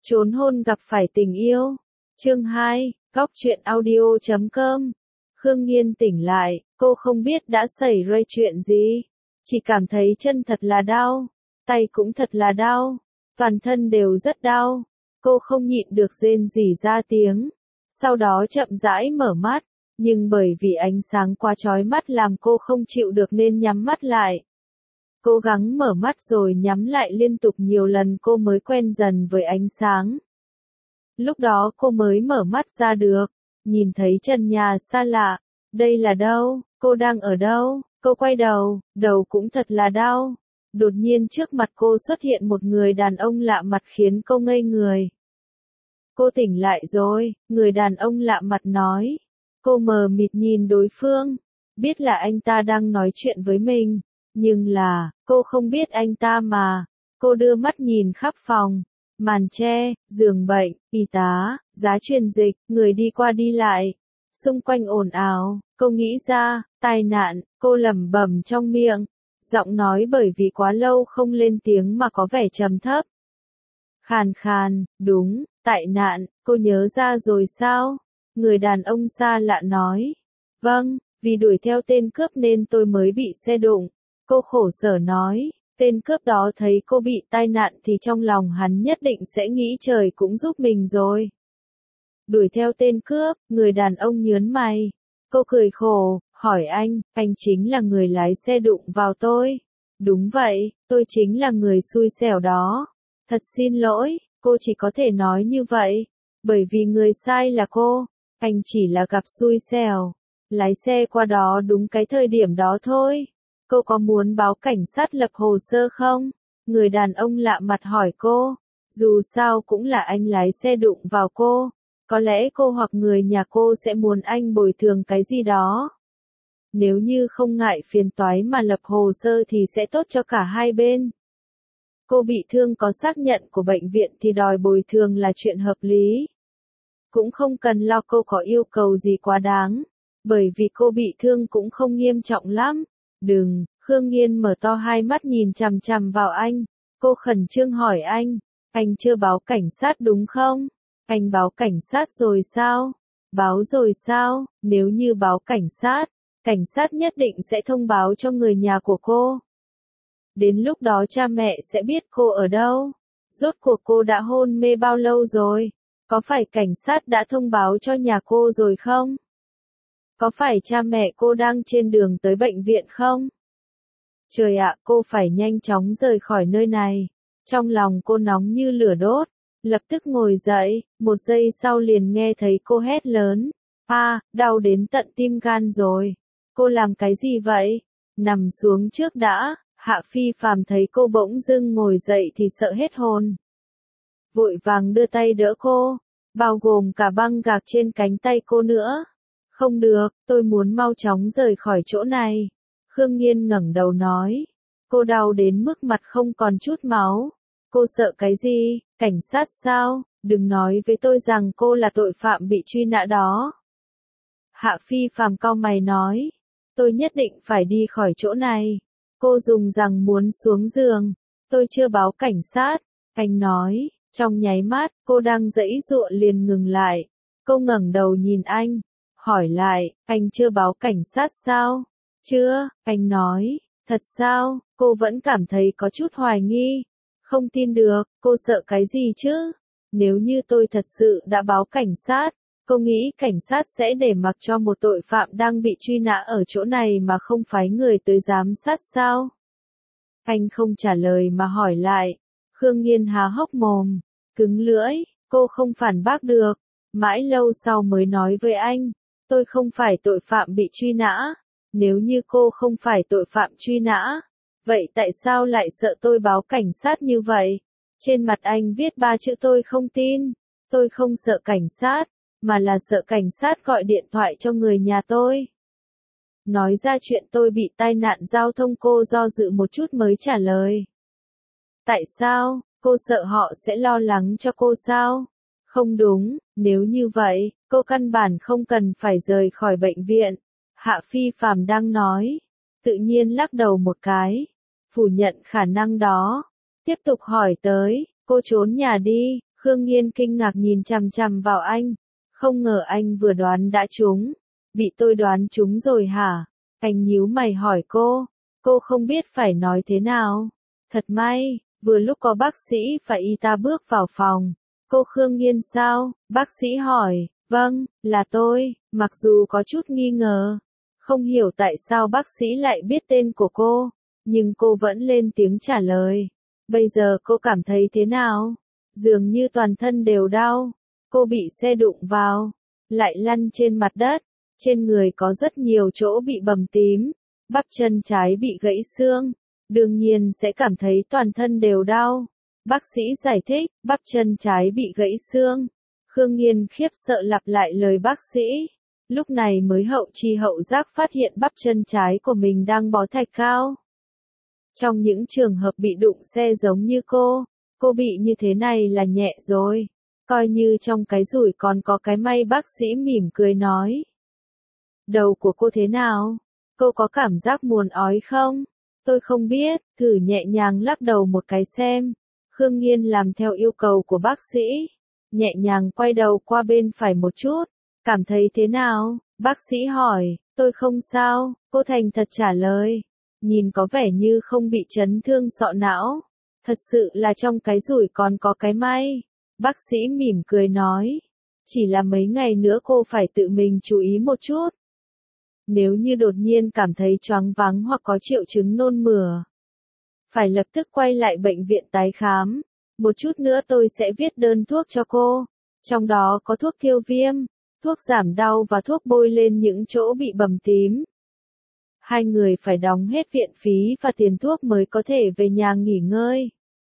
Trốn hôn gặp phải tình yêu. Chương 2, Góc truyện audio.com. Khương Nghiên tỉnh lại, cô không biết đã xảy ra chuyện gì. Chỉ cảm thấy chân thật là đau, tay cũng thật là đau, toàn thân đều rất đau. Cô không nhịn được rên rỉ ra tiếng. Sau đó chậm rãi mở mắt, nhưng bởi vì ánh sáng quá chói mắt làm cô không chịu được nên nhắm mắt lại. Cố gắng mở mắt rồi nhắm lại liên tục nhiều lần cô mới quen dần với ánh sáng. Lúc đó cô mới mở mắt ra được, nhìn thấy trần nhà xa lạ. Đây là đâu? Cô đang ở đâu? Cô quay đầu, đầu cũng thật là đau. Đột nhiên trước mặt cô xuất hiện một người đàn ông lạ mặt khiến cô ngây người. Cô tỉnh lại rồi, người đàn ông lạ mặt nói. Cô mờ mịt nhìn đối phương, biết là anh ta đang nói chuyện với mình, nhưng là, cô không biết anh ta mà. Cô đưa mắt nhìn khắp phòng, màn che, giường bệnh, y tá, giá truyền dịch, người đi qua đi lại. Xung quanh ồn ào, cô nghĩ ra, tai nạn, cô lẩm bẩm trong miệng. Giọng nói bởi vì quá lâu không lên tiếng mà có vẻ trầm thấp. Khàn khàn, đúng, tai nạn, cô nhớ ra rồi sao? Người đàn ông xa lạ nói. Vâng, vì đuổi theo tên cướp nên tôi mới bị xe đụng. Cô khổ sở nói, tên cướp đó thấy cô bị tai nạn thì trong lòng hắn nhất định sẽ nghĩ trời cũng giúp mình rồi. Đuổi theo tên cướp, người đàn ông nhớn mày. Cô cười khổ, hỏi anh chính là người lái xe đụng vào tôi. Đúng vậy, tôi chính là người xui xẻo đó. Thật xin lỗi, cô chỉ có thể nói như vậy. Bởi vì người sai là cô, anh chỉ là gặp xui xẻo. Lái xe qua đó đúng cái thời điểm đó thôi. Cô có muốn báo cảnh sát lập hồ sơ không? Người đàn ông lạ mặt hỏi cô. Dù sao cũng là anh lái xe đụng vào cô. Có lẽ cô hoặc người nhà cô sẽ muốn anh bồi thường cái gì đó. Nếu như không ngại phiền toái mà lập hồ sơ thì sẽ tốt cho cả hai bên. Cô bị thương có xác nhận của bệnh viện thì đòi bồi thường là chuyện hợp lý. Cũng không cần lo cô có yêu cầu gì quá đáng. Bởi vì cô bị thương cũng không nghiêm trọng lắm. Đừng, Khương Nghiên mở to hai mắt nhìn chằm chằm vào anh. Cô khẩn trương hỏi anh chưa báo cảnh sát đúng không? Anh báo cảnh sát rồi sao? Báo rồi sao? Nếu như báo cảnh sát nhất định sẽ thông báo cho người nhà của cô. Đến lúc đó cha mẹ sẽ biết cô ở đâu. Rốt cuộc cô đã hôn mê bao lâu rồi? Có phải cảnh sát đã thông báo cho nhà cô rồi không? Có phải cha mẹ cô đang trên đường tới bệnh viện không? Trời ạ, cô phải nhanh chóng rời khỏi nơi này. Trong lòng cô nóng như lửa đốt. Lập tức ngồi dậy, một giây sau liền nghe thấy cô hét lớn. Đau đến tận tim gan rồi. Cô làm cái gì vậy? Nằm xuống trước đã. Hạ Phi Phàm thấy cô bỗng dưng ngồi dậy thì sợ hết hồn. Vội vàng đưa tay đỡ cô, bao gồm cả băng gạc trên cánh tay cô nữa. Không được, tôi muốn mau chóng rời khỏi chỗ này. Khương Nghiên ngẩng đầu nói. Cô đau đến mức mặt không còn chút máu. Cô sợ cái gì? Cảnh sát sao? Đừng nói với tôi rằng cô là tội phạm bị truy nã đó. Hạ Phi Phàm cau mày nói. Tôi nhất định phải đi khỏi chỗ này. Cô dùng rằng muốn xuống giường. Tôi chưa báo cảnh sát. Anh nói. Trong nháy mắt, cô đang giãy giụa liền ngừng lại. Cô ngẩng đầu nhìn anh. Hỏi lại, anh chưa báo cảnh sát sao? Chưa, anh nói. Thật sao? Cô vẫn cảm thấy có chút hoài nghi. Không tin được, cô sợ cái gì chứ? Nếu như tôi thật sự đã báo cảnh sát, cô nghĩ cảnh sát sẽ để mặc cho một tội phạm đang bị truy nã ở chỗ này mà không phái người tới giám sát sao? Anh không trả lời mà hỏi lại. Khương Nghiên há hốc mồm, cứng lưỡi, cô không phản bác được. Mãi lâu sau mới nói với anh, tôi không phải tội phạm bị truy nã. Nếu như cô không phải tội phạm truy nã, vậy tại sao lại sợ tôi báo cảnh sát như vậy? Trên mặt anh viết 3 chữ tôi không tin. Tôi không sợ cảnh sát, mà là sợ cảnh sát gọi điện thoại cho người nhà tôi. Nói ra chuyện tôi bị tai nạn giao thông cô do dự một chút mới trả lời. Tại sao? Cô sợ họ sẽ lo lắng cho cô sao? Không đúng, nếu như vậy, cô căn bản không cần phải rời khỏi bệnh viện. Hạ Phi Phàm đang nói. Tự nhiên lắc đầu một cái. Phủ nhận khả năng đó. Tiếp tục hỏi tới, cô trốn nhà đi. Khương Nghiên kinh ngạc nhìn chằm chằm vào anh. Không ngờ anh vừa đoán đã trúng. Bị tôi đoán trúng rồi hả? Anh nhíu mày hỏi cô. Cô không biết phải nói thế nào. Thật may, vừa lúc có bác sĩ và y tá bước vào phòng. Cô Khương Nghiên sao? Bác sĩ hỏi. Vâng, là tôi, mặc dù có chút nghi ngờ. Không hiểu tại sao bác sĩ lại biết tên của cô, nhưng cô vẫn lên tiếng trả lời. Bây giờ cô cảm thấy thế nào? Dường như toàn thân đều đau. Cô bị xe đụng vào, lại lăn trên mặt đất. Trên người có rất nhiều chỗ bị bầm tím. Bắp chân trái bị gãy xương. Đương nhiên sẽ cảm thấy toàn thân đều đau. Bác sĩ giải thích, bắp chân trái bị gãy xương. Khương Nghiên khiếp sợ lặp lại lời bác sĩ. Lúc này mới hậu chi hậu giác phát hiện bắp chân trái của mình đang bó thạch cao. Trong những trường hợp bị đụng xe giống như cô bị như thế này là nhẹ rồi. Coi như trong cái rủi còn có cái may, bác sĩ mỉm cười nói. Đầu của cô thế nào? Cô có cảm giác muốn ói không? Tôi không biết, thử nhẹ nhàng lắc đầu một cái xem. Khương Nghiên làm theo yêu cầu của bác sĩ. Nhẹ nhàng quay đầu qua bên phải một chút. Cảm thấy thế nào? Bác sĩ hỏi. Tôi không sao, cô thành thật trả lời. Nhìn có vẻ như không bị chấn thương sọ não. Thật sự là trong cái rủi còn có cái may. Bác sĩ mỉm cười nói. Chỉ là mấy ngày nữa cô phải tự mình chú ý một chút. Nếu như đột nhiên cảm thấy choáng váng hoặc có triệu chứng nôn mửa, phải lập tức quay lại bệnh viện tái khám. Một chút nữa tôi sẽ viết đơn thuốc cho cô. Trong đó có thuốc tiêu viêm, thuốc giảm đau và thuốc bôi lên những chỗ bị bầm tím. Hai người phải đóng hết viện phí và tiền thuốc mới có thể về nhà nghỉ ngơi.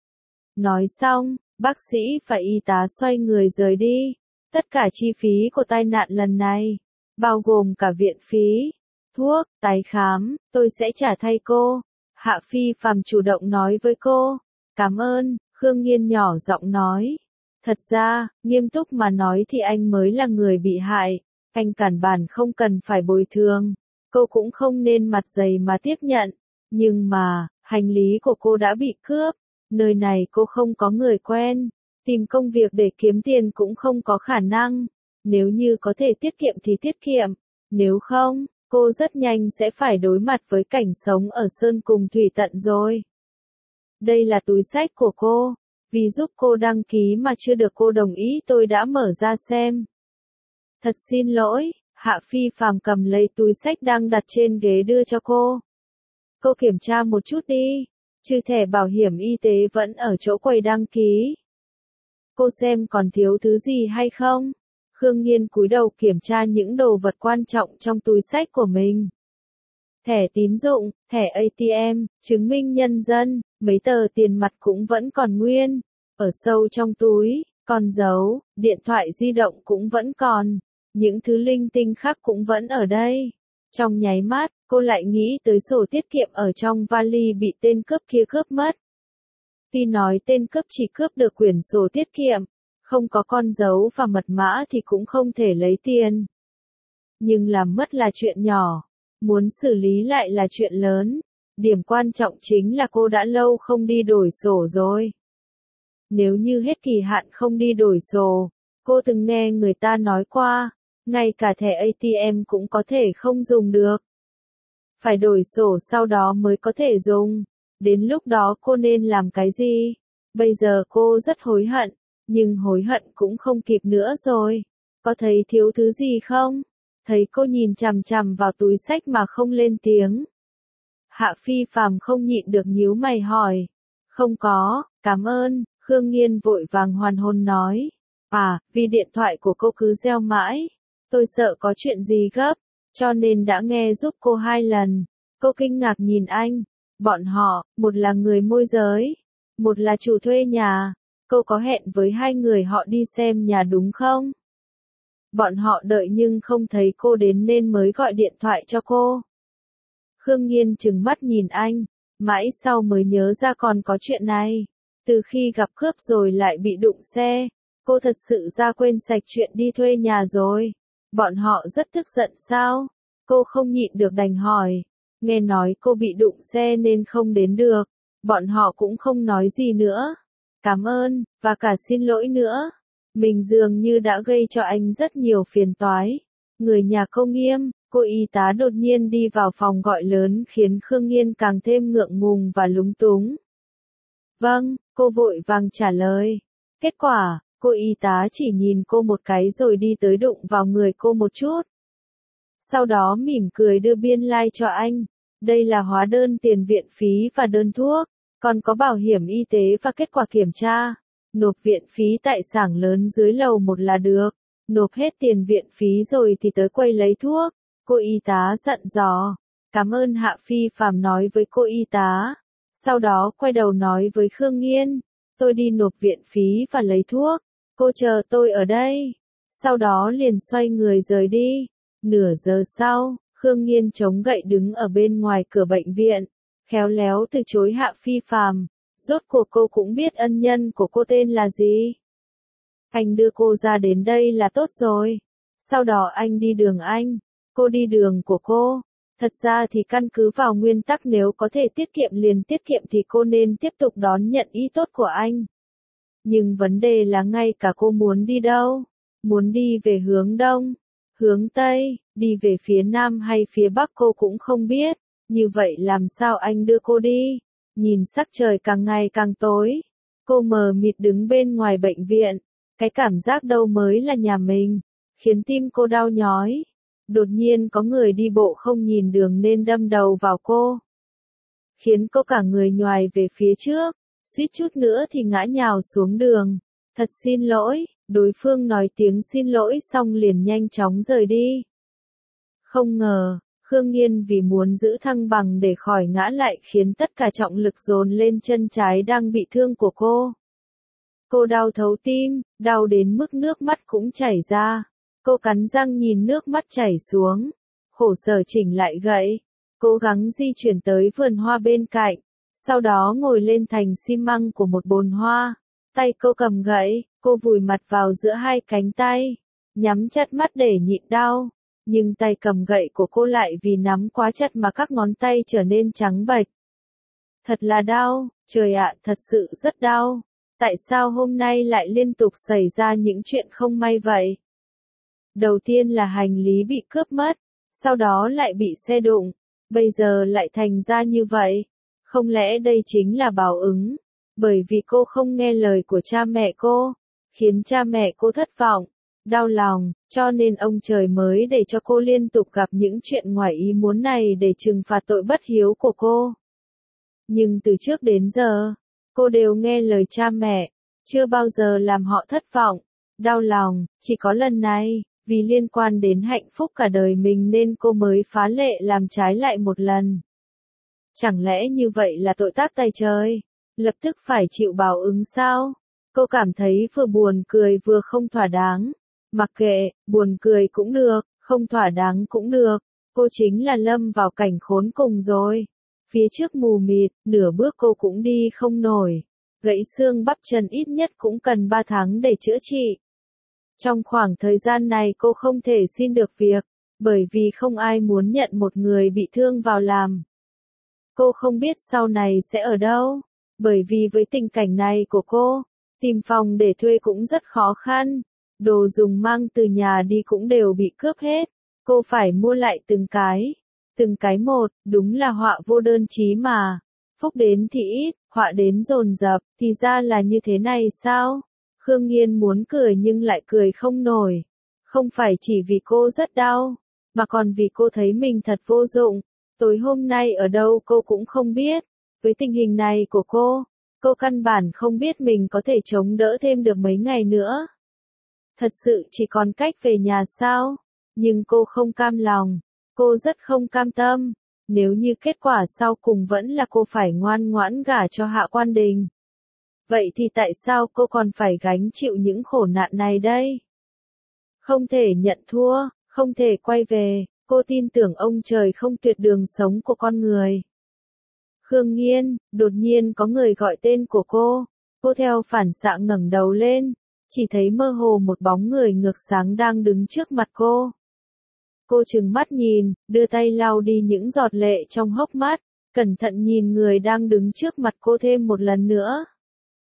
Nói xong, bác sĩ và y tá xoay người rời đi. Tất cả chi phí của tai nạn lần này, bao gồm cả viện phí, thuốc, tái khám, tôi sẽ trả thay cô. Hạ Phi Phàm chủ động nói với cô. Cảm ơn, Khương Nghiên nhỏ giọng nói. Thật ra, nghiêm túc mà nói thì anh mới là người bị hại. Anh căn bản không cần phải bồi thường. Cô cũng không nên mặt dày mà tiếp nhận. Nhưng mà, hành lý của cô đã bị cướp. Nơi này cô không có người quen. Tìm công việc để kiếm tiền cũng không có khả năng. Nếu như có thể tiết kiệm thì tiết kiệm. Nếu không, cô rất nhanh sẽ phải đối mặt với cảnh sống ở sơn cùng thủy tận rồi. Đây là túi xách của cô. Vì giúp cô đăng ký mà chưa được cô đồng ý, tôi đã mở ra xem. Thật xin lỗi, Hạ Phi Phàm cầm lấy túi xách đang đặt trên ghế đưa cho cô. Cô kiểm tra một chút đi. Trừ thẻ bảo hiểm y tế vẫn ở chỗ quầy đăng ký. Cô xem còn thiếu thứ gì hay không? Khương Nghiên cúi đầu kiểm tra những đồ vật quan trọng trong túi xách của mình. Thẻ tín dụng, thẻ ATM, chứng minh nhân dân, mấy tờ tiền mặt cũng vẫn còn nguyên. Ở sâu trong túi, con dấu, điện thoại di động cũng vẫn còn. Những thứ linh tinh khác cũng vẫn ở đây. Trong nháy mắt, cô lại nghĩ tới sổ tiết kiệm ở trong vali bị tên cướp kia cướp mất. Tuy nói tên cướp chỉ cướp được quyển sổ tiết kiệm, không có con dấu và mật mã thì cũng không thể lấy tiền. Nhưng làm mất là chuyện nhỏ, muốn xử lý lại là chuyện lớn. Điểm quan trọng chính là cô đã lâu không đi đổi sổ rồi. Nếu như hết kỳ hạn không đi đổi sổ, cô từng nghe người ta nói qua, ngay cả thẻ ATM cũng có thể không dùng được. Phải đổi sổ sau đó mới có thể dùng. Đến lúc đó cô nên làm cái gì? Bây giờ cô rất hối hận, nhưng hối hận cũng không kịp nữa rồi. Có thấy thiếu thứ gì không? Thấy cô nhìn chằm chằm vào túi xách mà không lên tiếng. Hạ Phi Phàm không nhịn được nhíu mày hỏi. Không có, cảm ơn, Khương Nghiên vội vàng hoàn hồn nói. À, vì điện thoại của cô cứ reo mãi. Tôi sợ có chuyện gì gấp, cho nên đã nghe giúp cô 2 lần. Cô kinh ngạc nhìn anh. Bọn họ, một là người môi giới, một là chủ thuê nhà. Cô có hẹn với 2 người họ đi xem nhà đúng không? Bọn họ đợi nhưng không thấy cô đến nên mới gọi điện thoại cho cô. Khương Nghiên trừng mắt nhìn anh, mãi sau mới nhớ ra còn có chuyện này. Từ khi gặp cướp rồi lại bị đụng xe, cô thật sự ra quên sạch chuyện đi thuê nhà rồi. Bọn họ rất tức giận sao? Cô không nhịn được đành hỏi. Nghe nói cô bị đụng xe nên không đến được. Bọn họ cũng không nói gì nữa. Cảm ơn, và cả xin lỗi nữa. Mình dường như đã gây cho anh rất nhiều phiền toái. Người nhà cô Nghiêm, cô y tá đột nhiên đi vào phòng gọi lớn khiến Khương Nghiên càng thêm ngượng ngùng và lúng túng. Vâng, cô vội vàng trả lời. Kết quả, cô y tá chỉ nhìn cô một cái rồi đi tới đụng vào người cô một chút. Sau đó mỉm cười đưa biên lai cho anh. Đây là hóa đơn tiền viện phí và đơn thuốc, còn có bảo hiểm y tế và kết quả kiểm tra. Nộp viện phí tại xưởng lớn dưới lầu 1 là được. Nộp hết tiền viện phí rồi thì tới quầy lấy thuốc. Cô y tá dặn dò. Cảm ơn Hạ Phi Phàm nói với cô y tá. Sau đó quay đầu nói với Khương Nghiên. Tôi đi nộp viện phí và lấy thuốc. Cô chờ tôi ở đây. Sau đó liền xoay người rời đi. Nửa giờ sau, Khương Nghiên chống gậy đứng ở bên ngoài cửa bệnh viện. Khéo léo từ chối Hạ Phi Phàm. Rốt cuộc cô cũng biết ân nhân của cô tên là gì. Anh đưa cô ra đến đây là tốt rồi. Sau đó anh đi đường anh. Cô đi đường của cô. Thật ra thì căn cứ vào nguyên tắc nếu có thể tiết kiệm liền tiết kiệm thì cô nên tiếp tục đón nhận ý tốt của anh. Nhưng vấn đề là ngay cả cô muốn đi đâu. Muốn đi về hướng đông, hướng tây, đi về phía nam hay phía bắc cô cũng không biết. Như vậy làm sao anh đưa cô đi? Nhìn sắc trời càng ngày càng tối. Cô mờ mịt đứng bên ngoài bệnh viện. Cái cảm giác đâu mới là nhà mình. Khiến tim cô đau nhói. Đột nhiên có người đi bộ không nhìn đường nên đâm đầu vào cô. Khiến cô cả người nhoài về phía trước. Suýt chút nữa thì ngã nhào xuống đường. Thật xin lỗi. Đối phương nói tiếng xin lỗi xong liền nhanh chóng rời đi. Không ngờ, Khương Nghiên vì muốn giữ thăng bằng để khỏi ngã lại khiến tất cả trọng lực dồn lên chân trái đang bị thương của cô. Cô đau thấu tim, đau đến mức nước mắt cũng chảy ra. Cô cắn răng nhìn nước mắt chảy xuống. Khổ sở chỉnh lại gậy. Cố gắng di chuyển tới vườn hoa bên cạnh. Sau đó ngồi lên thành xi măng của một bồn hoa. Tay cô cầm gậy, cô vùi mặt vào giữa hai cánh tay. Nhắm chặt mắt để nhịn đau. Nhưng tay cầm gậy của cô lại vì nắm quá chặt mà các ngón tay trở nên trắng bệch. Thật là đau, trời ạ, thật sự rất đau. Tại sao hôm nay lại liên tục xảy ra những chuyện không may vậy? Đầu tiên là hành lý bị cướp mất, sau đó lại bị xe đụng, bây giờ lại thành ra như vậy. Không lẽ đây chính là báo ứng? Bởi vì cô không nghe lời của cha mẹ cô, khiến cha mẹ cô thất vọng, đau lòng, cho nên ông trời mới để cho cô liên tục gặp những chuyện ngoài ý muốn này để trừng phạt tội bất hiếu của cô. Nhưng từ trước đến giờ, cô đều nghe lời cha mẹ, chưa bao giờ làm họ thất vọng, đau lòng, chỉ có lần này, vì liên quan đến hạnh phúc cả đời mình nên cô mới phá lệ làm trái lại một lần. Chẳng lẽ như vậy là tội tác tày trời, lập tức phải chịu báo ứng sao? Cô cảm thấy vừa buồn cười vừa không thỏa đáng. Mặc kệ, buồn cười cũng được, không thỏa đáng cũng được, cô chính là lâm vào cảnh khốn cùng rồi. Phía trước mù mịt, nửa bước cô cũng đi không nổi. Gãy xương bắp chân ít nhất cũng cần 3 tháng để chữa trị. Trong khoảng thời gian này cô không thể xin được việc, bởi vì không ai muốn nhận một người bị thương vào làm. Cô không biết sau này sẽ ở đâu, bởi vì với tình cảnh này của cô, tìm phòng để thuê cũng rất khó khăn. Đồ dùng mang từ nhà đi cũng đều bị cướp hết. Cô phải mua lại từng cái một, đúng là họa vô đơn chí mà. Phúc đến thì ít, họa đến dồn dập, thì ra là như thế này sao? Khương Nghiên muốn cười nhưng lại cười không nổi. Không phải chỉ vì cô rất đau, mà còn vì cô thấy mình thật vô dụng. Tối hôm nay ở đâu cô cũng không biết. Với tình hình này của cô căn bản không biết mình có thể chống đỡ thêm được mấy ngày nữa. Thật sự chỉ còn cách về nhà sao? Nhưng cô không cam lòng. Cô rất không cam tâm. Nếu như kết quả sau cùng vẫn là cô phải ngoan ngoãn gả cho Hạ Quan Đình. Vậy thì tại sao cô còn phải gánh chịu những khổ nạn này đây? Không thể nhận thua, không thể quay về, cô tin tưởng ông trời không tuyệt đường sống của con người. Khương Nghiên, đột nhiên có người gọi tên của cô. Cô theo phản xạ ngẩng đầu lên. Chỉ thấy mơ hồ một bóng người ngược sáng đang đứng trước mặt cô. Cô trừng mắt nhìn, đưa tay lau đi những giọt lệ trong hốc mắt, cẩn thận nhìn người đang đứng trước mặt cô thêm một lần nữa.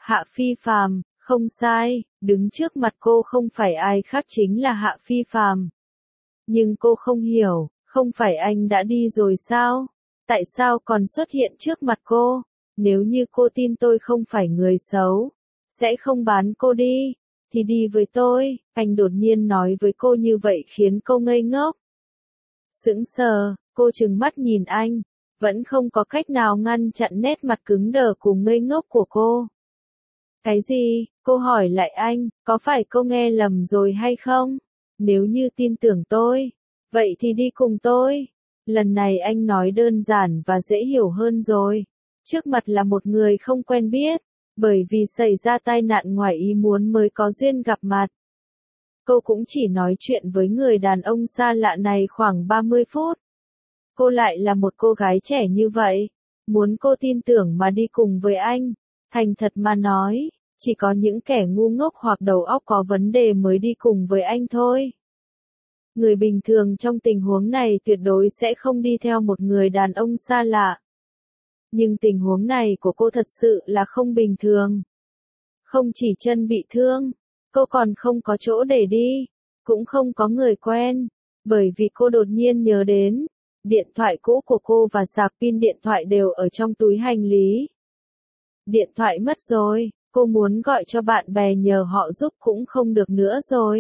Hạ Phi Phàm, không sai, đứng trước mặt cô không phải ai khác chính là Hạ Phi Phàm. Nhưng cô không hiểu, không phải anh đã đi rồi sao? Tại sao còn xuất hiện trước mặt cô? Nếu như cô tin tôi không phải người xấu, sẽ không bán cô đi, thì đi với tôi. Anh đột nhiên nói với cô như vậy khiến cô ngây ngốc. Sững sờ, cô trừng mắt nhìn anh, vẫn không có cách nào ngăn chặn nét mặt cứng đờ cùng ngây ngốc của cô. Cái gì? Cô hỏi lại anh, có phải cô nghe lầm rồi hay không? Nếu như tin tưởng tôi, vậy thì đi cùng tôi. Lần này anh nói đơn giản và dễ hiểu hơn rồi. Trước mặt là một người không quen biết, bởi vì xảy ra tai nạn ngoài ý muốn mới có duyên gặp mặt. Cô cũng chỉ nói chuyện với người đàn ông xa lạ này khoảng 30 phút. Cô lại là một cô gái trẻ như vậy, muốn cô tin tưởng mà đi cùng với anh. Thành thật mà nói, chỉ có những kẻ ngu ngốc hoặc đầu óc có vấn đề mới đi cùng với anh thôi. Người bình thường trong tình huống này tuyệt đối sẽ không đi theo một người đàn ông xa lạ. Nhưng tình huống này của cô thật sự là không bình thường. Không chỉ chân bị thương, cô còn không có chỗ để đi, cũng không có người quen, bởi vì cô đột nhiên nhớ đến, điện thoại cũ của cô và sạc pin điện thoại đều ở trong túi hành lý. Điện thoại mất rồi, cô muốn gọi cho bạn bè nhờ họ giúp cũng không được nữa rồi.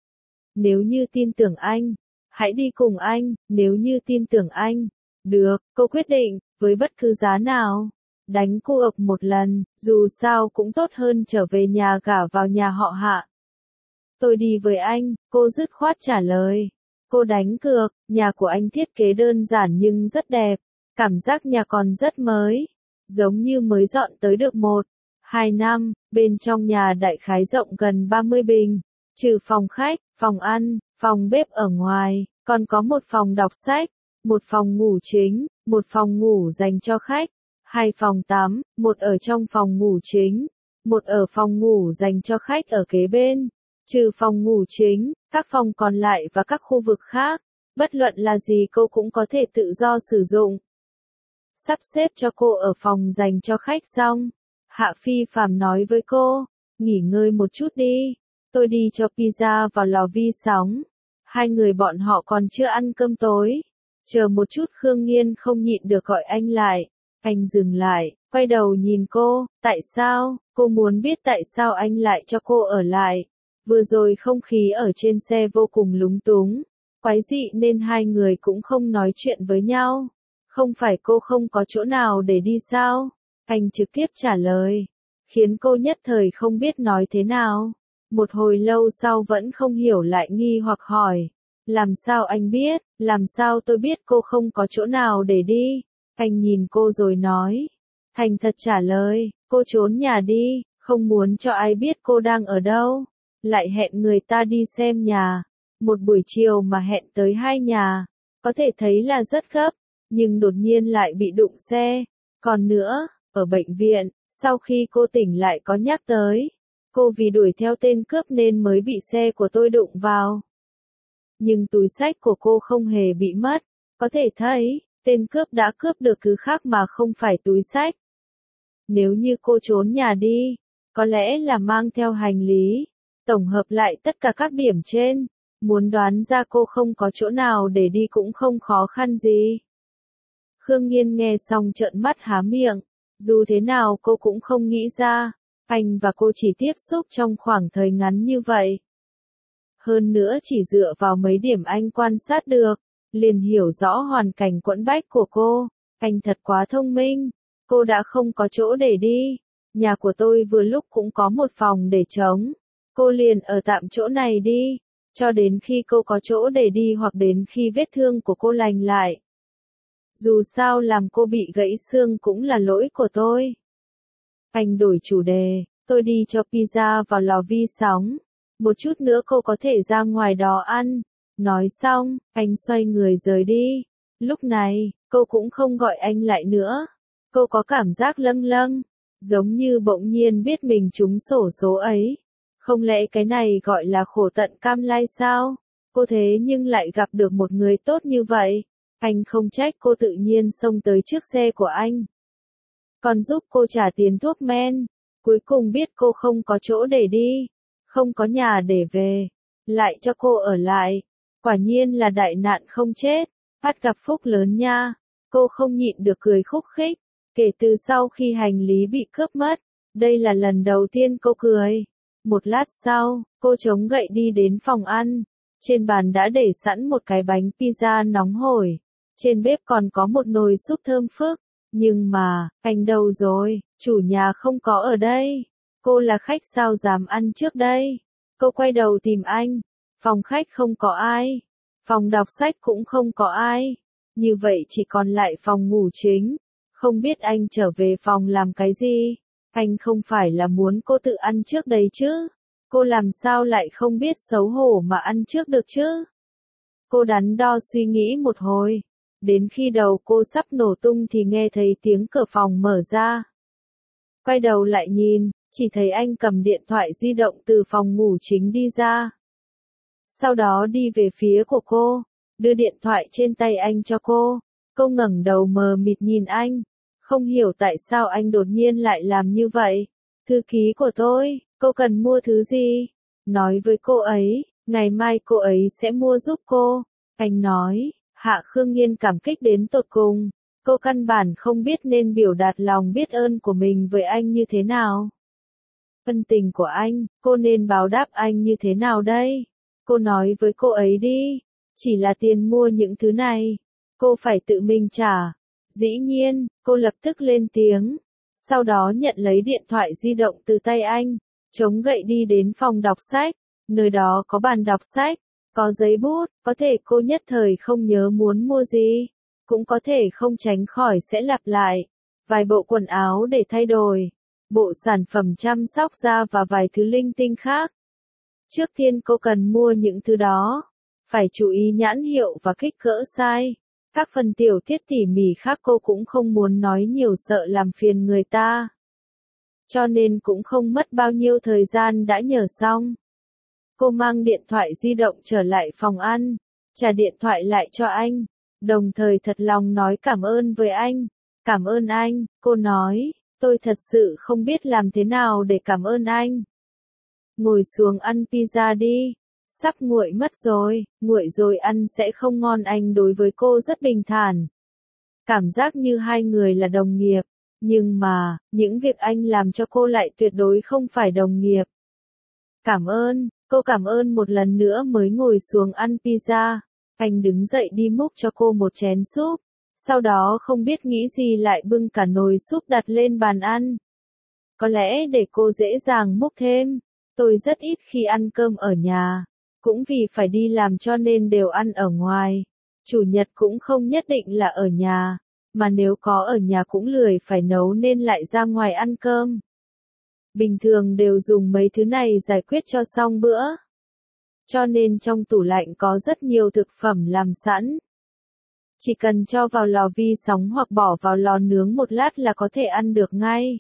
Nếu như tin tưởng anh, hãy đi cùng anh, nếu như tin tưởng anh. Được, cô quyết định, với bất cứ giá nào. Đánh cô ộc một lần, dù sao cũng tốt hơn trở về nhà gả vào nhà họ Hạ. Tôi đi với anh, cô dứt khoát trả lời. Cô đánh cược, nhà của anh thiết kế đơn giản nhưng rất đẹp. Cảm giác nhà còn rất mới. Giống như mới dọn tới được 1-2 năm, bên trong nhà đại khái rộng gần 30 bình. Trừ phòng khách, phòng ăn, phòng bếp ở ngoài, còn có một phòng đọc sách, một phòng ngủ chính, một phòng ngủ dành cho khách, 2 phòng tắm, một ở trong phòng ngủ chính, một ở phòng ngủ dành cho khách ở kế bên. Trừ phòng ngủ chính, các phòng còn lại và các khu vực khác, bất luận là gì cô cũng có thể tự do sử dụng. Sắp xếp cho cô ở phòng dành cho khách xong, Hạ Phi Phàm nói với cô, nghỉ ngơi một chút đi, tôi đi cho pizza vào lò vi sóng. Hai người bọn họ còn chưa ăn cơm tối. Chờ một chút, Khương Nghiên không nhịn được gọi anh lại. Anh dừng lại, quay đầu nhìn cô, tại sao? Cô muốn biết tại sao anh lại cho cô ở lại. Vừa rồi không khí ở trên xe vô cùng lúng túng, quái dị nên hai người cũng không nói chuyện với nhau. Không phải cô không có chỗ nào để đi sao? Anh trực tiếp trả lời, khiến cô nhất thời không biết nói thế nào. Một hồi lâu sau vẫn không hiểu lại nghi hoặc hỏi, làm sao anh biết, làm sao tôi biết cô không có chỗ nào để đi? Anh nhìn cô rồi nói, thành thật trả lời, cô trốn nhà đi, không muốn cho ai biết cô đang ở đâu. Lại hẹn người ta đi xem nhà. Một buổi chiều mà hẹn tới 2 nhà, có thể thấy là rất gấp, nhưng đột nhiên lại bị đụng xe. Còn nữa, ở bệnh viện, sau khi cô tỉnh lại có nhắc tới, cô vì đuổi theo tên cướp nên mới bị xe của tôi đụng vào. Nhưng túi xách của cô không hề bị mất, có thể thấy, tên cướp đã cướp được thứ khác mà không phải túi xách. Nếu như cô trốn nhà đi, có lẽ là mang theo hành lý. Tổng hợp lại tất cả các điểm trên, muốn đoán ra cô không có chỗ nào để đi cũng không khó khăn gì. Khương Nghiên nghe xong trợn mắt há miệng, dù thế nào cô cũng không nghĩ ra, anh và cô chỉ tiếp xúc trong khoảng thời ngắn như vậy. Hơn nữa chỉ dựa vào mấy điểm anh quan sát được, liền hiểu rõ hoàn cảnh quẫn bách của cô. Anh thật quá thông minh, cô đã không có chỗ để đi. Nhà của tôi vừa lúc cũng có một phòng để trống. Cô liền ở tạm chỗ này đi, cho đến khi cô có chỗ để đi hoặc đến khi vết thương của cô lành lại. Dù sao làm cô bị gãy xương cũng là lỗi của tôi. Anh đổi chủ đề, tôi đi cho pizza vào lò vi sóng. Một chút nữa cô có thể ra ngoài đó ăn. Nói xong, anh xoay người rời đi. Lúc này, cô cũng không gọi anh lại nữa. Cô có cảm giác lâng lâng, giống như bỗng nhiên biết mình trúng xổ số ấy. Không lẽ cái này gọi là khổ tận cam lai sao? Cô thế nhưng lại gặp được một người tốt như vậy. Anh không trách cô tự nhiên xông tới trước xe của anh. Còn giúp cô trả tiền thuốc men. Cuối cùng biết cô không có chỗ để đi, không có nhà để về, lại cho cô ở lại. Quả nhiên là đại nạn không chết, bắt gặp phúc lớn nha. Cô không nhịn được cười khúc khích. Kể từ sau khi hành lý bị cướp mất, đây là lần đầu tiên cô cười. Một lát sau, cô chống gậy đi đến phòng ăn. Trên bàn đã để sẵn một cái bánh pizza nóng hổi. Trên bếp còn có một nồi súp thơm phức. Nhưng mà, anh đâu rồi? Chủ nhà không có ở đây. Cô là khách sao dám ăn trước đây? Cô quay đầu tìm anh. Phòng khách không có ai. Phòng đọc sách cũng không có ai. Như vậy chỉ còn lại phòng ngủ chính. Không biết anh trở về phòng làm cái gì? Anh không phải là muốn cô tự ăn trước đấy chứ? Cô làm sao lại không biết xấu hổ mà ăn trước được chứ? Cô đắn đo suy nghĩ một hồi. Đến khi đầu cô sắp nổ tung thì nghe thấy tiếng cửa phòng mở ra. Quay đầu lại nhìn, chỉ thấy anh cầm điện thoại di động từ phòng ngủ chính đi ra. Sau đó đi về phía của cô, đưa điện thoại trên tay anh cho cô. Cô ngẩng đầu mờ mịt nhìn anh. Không hiểu tại sao anh đột nhiên lại làm như vậy. Thư ký của tôi, cô cần mua thứ gì? Nói với cô ấy, ngày mai cô ấy sẽ mua giúp cô. Anh nói, Hạ Khương Nhiên cảm kích đến tột cùng. Cô căn bản không biết nên biểu đạt lòng biết ơn của mình với anh như thế nào. Ân tình của anh, cô nên báo đáp anh như thế nào đây? Cô nói với cô ấy đi, chỉ là tiền mua những thứ này, cô phải tự mình trả. Dĩ nhiên, cô lập tức lên tiếng, sau đó nhận lấy điện thoại di động từ tay anh, chống gậy đi đến phòng đọc sách, nơi đó có bàn đọc sách, có giấy bút, có thể cô nhất thời không nhớ muốn mua gì, cũng có thể không tránh khỏi sẽ lặp lại, vài bộ quần áo để thay đổi, bộ sản phẩm chăm sóc da và vài thứ linh tinh khác. Trước tiên cô cần mua những thứ đó, phải chú ý nhãn hiệu và kích cỡ size. Các phần tiểu tiết tỉ mỉ khác cô cũng không muốn nói nhiều sợ làm phiền người ta. Cho nên cũng không mất bao nhiêu thời gian đã nhờ xong. Cô mang điện thoại di động trở lại phòng ăn, trả điện thoại lại cho anh, đồng thời thật lòng nói cảm ơn với anh. Cảm ơn anh, cô nói, tôi thật sự không biết làm thế nào để cảm ơn anh. Ngồi xuống ăn pizza đi. Sắp nguội mất rồi, nguội rồi ăn sẽ không ngon. Anh đối với cô rất bình thản. Cảm giác như hai người là đồng nghiệp, nhưng mà, những việc anh làm cho cô lại tuyệt đối không phải đồng nghiệp. Cảm ơn, cô cảm ơn một lần nữa mới ngồi xuống ăn pizza. Anh đứng dậy đi múc cho cô một chén súp, sau đó không biết nghĩ gì lại bưng cả nồi súp đặt lên bàn ăn. Có lẽ để cô dễ dàng múc thêm, tôi rất ít khi ăn cơm ở nhà. Cũng vì phải đi làm cho nên đều ăn ở ngoài. Chủ nhật cũng không nhất định là ở nhà, mà nếu có ở nhà cũng lười phải nấu nên lại ra ngoài ăn cơm. Bình thường đều dùng mấy thứ này giải quyết cho xong bữa. Cho nên trong tủ lạnh có rất nhiều thực phẩm làm sẵn. Chỉ cần cho vào lò vi sóng hoặc bỏ vào lò nướng một lát là có thể ăn được ngay.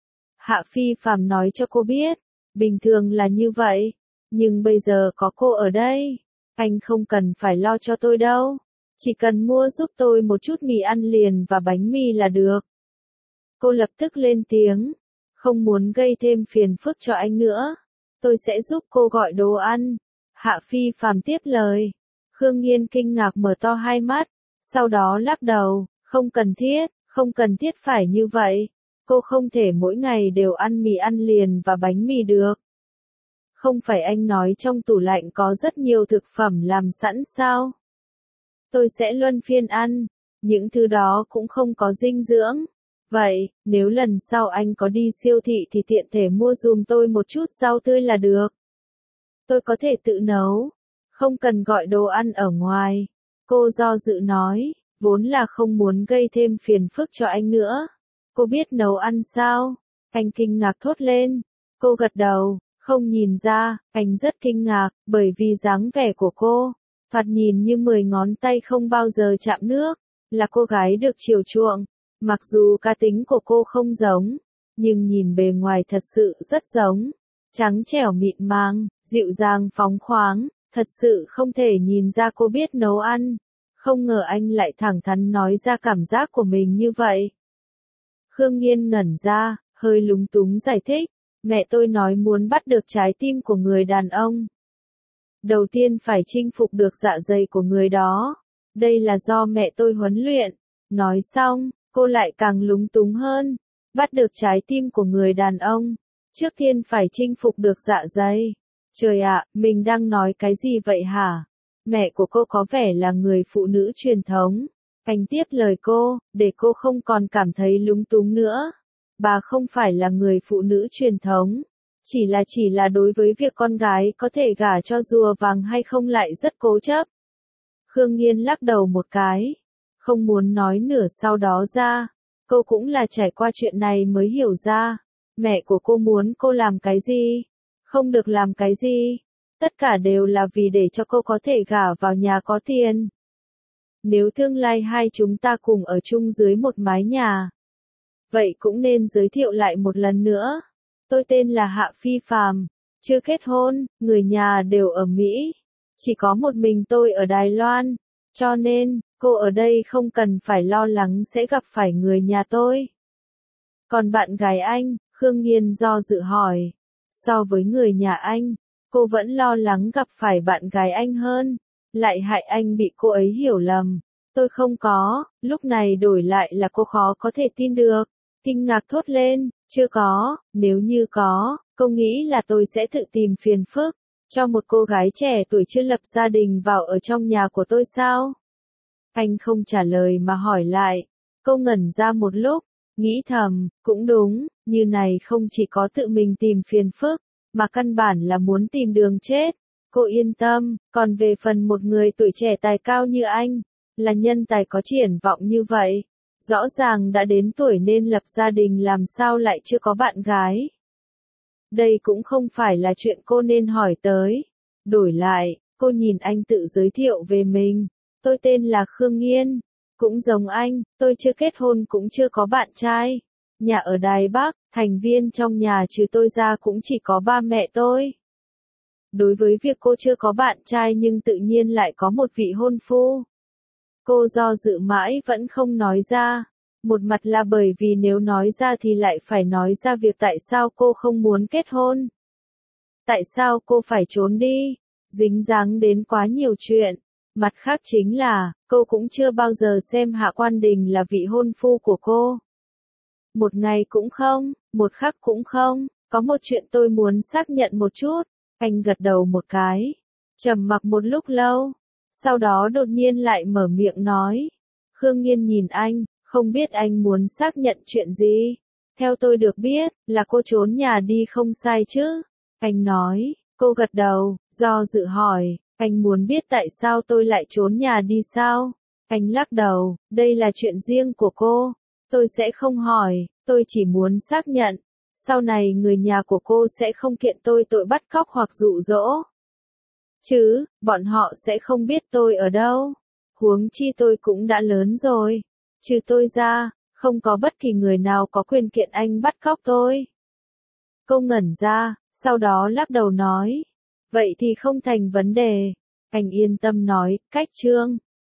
Hạ Phi Phàm nói cho cô biết, bình thường là như vậy. Nhưng bây giờ có cô ở đây, anh không cần phải lo cho tôi đâu. Chỉ cần mua giúp tôi một chút mì ăn liền và bánh mì là được. Cô lập tức lên tiếng, không muốn gây thêm phiền phức cho anh nữa. Tôi sẽ giúp cô gọi đồ ăn. Hạ Phi Phàm tiếp lời. Khương Nhiên kinh ngạc mở to hai mắt, sau đó lắc đầu, không cần thiết phải như vậy. Cô không thể mỗi ngày đều ăn mì ăn liền và bánh mì được. Không phải anh nói trong tủ lạnh có rất nhiều thực phẩm làm sẵn sao? Tôi sẽ luân phiên ăn, những thứ đó cũng không có dinh dưỡng. Vậy, nếu lần sau anh có đi siêu thị thì tiện thể mua dùm tôi một chút rau tươi là được. Tôi có thể tự nấu, không cần gọi đồ ăn ở ngoài. Cô do dự nói, vốn là không muốn gây thêm phiền phức cho anh nữa. Cô biết nấu ăn sao? Anh kinh ngạc thốt lên. Cô gật đầu. Không nhìn ra, anh rất kinh ngạc, bởi vì dáng vẻ của cô, thoạt nhìn như 10 ngón tay không bao giờ chạm nước, là cô gái được chiều chuộng. Mặc dù cá tính của cô không giống, nhưng nhìn bề ngoài thật sự rất giống. Trắng trẻo mịn màng, dịu dàng phóng khoáng, thật sự không thể nhìn ra cô biết nấu ăn. Không ngờ anh lại thẳng thắn nói ra cảm giác của mình như vậy. Khương Nhiên ngẩn ra, hơi lúng túng giải thích. Mẹ tôi nói muốn bắt được trái tim của người đàn ông. Đầu tiên phải chinh phục được dạ dày của người đó. Đây là do mẹ tôi huấn luyện. Nói xong, cô lại càng lúng túng hơn. Bắt được trái tim của người đàn ông. Trước tiên phải chinh phục được dạ dày. Trời ạ, mình đang nói cái gì vậy hả? Mẹ của cô có vẻ là người phụ nữ truyền thống. Anh tiếp lời cô, để cô không còn cảm thấy lúng túng nữa. Bà không phải là người phụ nữ truyền thống. Chỉ là đối với việc con gái có thể gả cho rùa vàng hay không lại rất cố chấp. Khương Nghiên lắc đầu một cái. Không muốn nói nửa sau đó ra. Cô cũng là trải qua chuyện này mới hiểu ra. Mẹ của cô muốn cô làm cái gì? Không được làm cái gì? Tất cả đều là vì để cho cô có thể gả vào nhà có tiền. Nếu tương lai hai chúng ta cùng ở chung dưới một mái nhà. Vậy cũng nên giới thiệu lại một lần nữa. Tôi tên là Hạ Phi Phàm, chưa kết hôn, người nhà đều ở Mỹ. Chỉ có một mình tôi ở Đài Loan. Cho nên, cô ở đây không cần phải lo lắng sẽ gặp phải người nhà tôi. Còn bạn gái anh, Khương Nghiên do dự hỏi. So với người nhà anh, cô vẫn lo lắng gặp phải bạn gái anh hơn. Lại hại anh bị cô ấy hiểu lầm. Tôi không có, lúc này đổi lại là cô khó có thể tin được. Kinh ngạc thốt lên, chưa có, nếu như có, cô nghĩ là tôi sẽ tự tìm phiền phức, cho một cô gái trẻ tuổi chưa lập gia đình vào ở trong nhà của tôi sao? Anh không trả lời mà hỏi lại. Cô ngẩn ra một lúc, nghĩ thầm, cũng đúng, như này không chỉ có tự mình tìm phiền phức, mà căn bản là muốn tìm đường chết. Cô yên tâm, còn về phần một người tuổi trẻ tài cao như anh, là nhân tài có triển vọng như vậy. Rõ ràng đã đến tuổi nên lập gia đình làm sao lại chưa có bạn gái. Đây cũng không phải là chuyện cô nên hỏi tới. Đổi lại, cô nhìn anh tự giới thiệu về mình. Tôi tên là Khương Nghiên. Cũng giống anh, tôi chưa kết hôn cũng chưa có bạn trai. Nhà ở Đài Bắc, thành viên trong nhà trừ tôi ra cũng chỉ có ba mẹ tôi. Đối với việc cô chưa có bạn trai nhưng tự nhiên lại có một vị hôn phu. Cô do dự mãi vẫn không nói ra. Một mặt là bởi vì nếu nói ra thì lại phải nói ra việc tại sao cô không muốn kết hôn. Tại sao cô phải trốn đi, dính dáng đến quá nhiều chuyện. Mặt khác chính là, cô cũng chưa bao giờ xem Hạ Quan Đình là vị hôn phu của cô. Một ngày cũng không, một khắc cũng không, có một chuyện tôi muốn xác nhận một chút. Anh gật đầu một cái, trầm mặc một lúc lâu, sau đó đột nhiên lại mở miệng nói. Khương Nghiên nhìn anh, không biết anh muốn xác nhận chuyện gì. Theo tôi được biết, là cô trốn nhà đi không sai chứ. Anh nói, cô gật đầu, do dự hỏi, anh muốn biết tại sao tôi lại trốn nhà đi sao? Anh lắc đầu, đây là chuyện riêng của cô. Tôi sẽ không hỏi, tôi chỉ muốn xác nhận. Sau này người nhà của cô sẽ không kiện tôi tội bắt cóc hoặc dụ dỗ. Chứ, bọn họ sẽ không biết tôi ở đâu. Huống chi tôi cũng đã lớn rồi. Trừ tôi ra, không có bất kỳ người nào có quyền kiện anh bắt cóc tôi. Cô ngẩn ra, sau đó lắc đầu nói. Vậy thì không thành vấn đề. Anh yên tâm nói, cách chương.